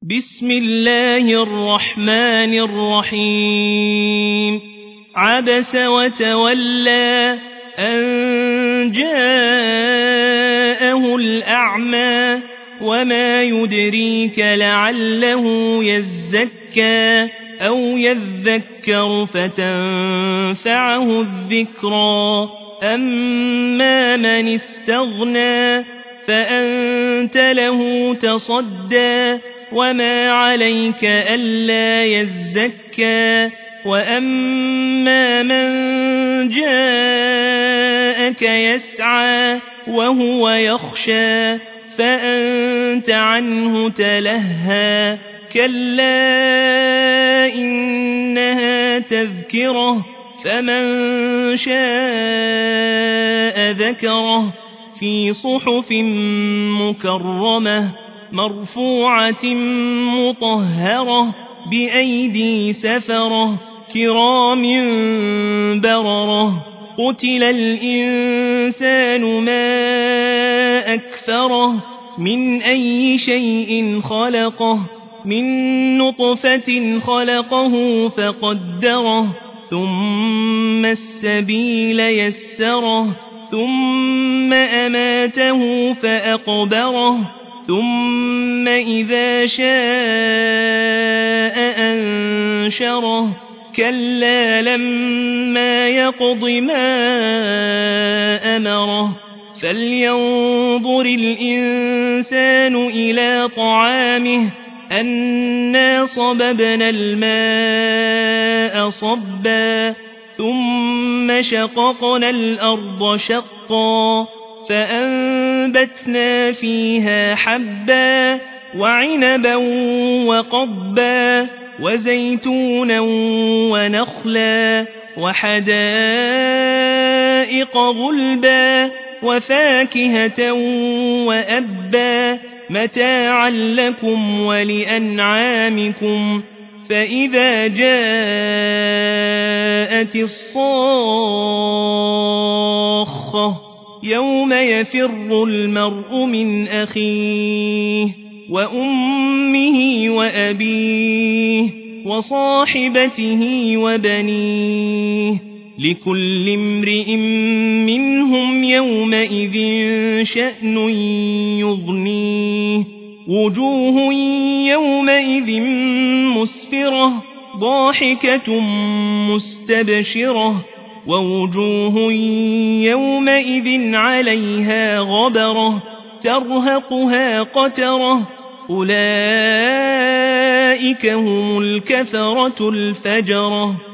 بسم الله الرحمن الرحيم عبس وتولى أن جاءه الأعمى وما يدريك لعله يزكى أو يذكر فتنفعه الذكرى أما من استغنى فأنت له تصدى وما عليك ألا يزكى وأما من جاءك يسعى وهو يخشى فأنت عنه تلهى كلا إنها تذكرة فمن شاء ذكره في صحف مكرمة مرفوعة مطهرة بأيدي سفرة كرام بررة قتل الإنسان ما أكفره من أي شيء خلقه من نطفة خلقه فقدره ثم السبيل يسره ثم أماته فأقبره ثم إذا شاء أنشره كلا لما يقض ما أمره فلينظر الإنسان إلى طعامه أنا صببنا الماء صبا ثم شققنا الأرض شقا فأنبتنا فيها حبا وعنبا وقضبا وزيتونا ونخلا وحدائق غلبا وفاكهة وأبا متاعا لكم ولأنعامكم فإذا جاءت الصاخة يوم يفر المرء من أخيه وأمه وأبيه وصاحبته وبنيه لكل امرئ منهم يومئذ شأن يغنيه وجوه يومئذ مسفرة ضاحكة مستبشرة ووجوه يومئذ عليها غبرة ترهقها قترة أولئك هم الكفرة الفجرة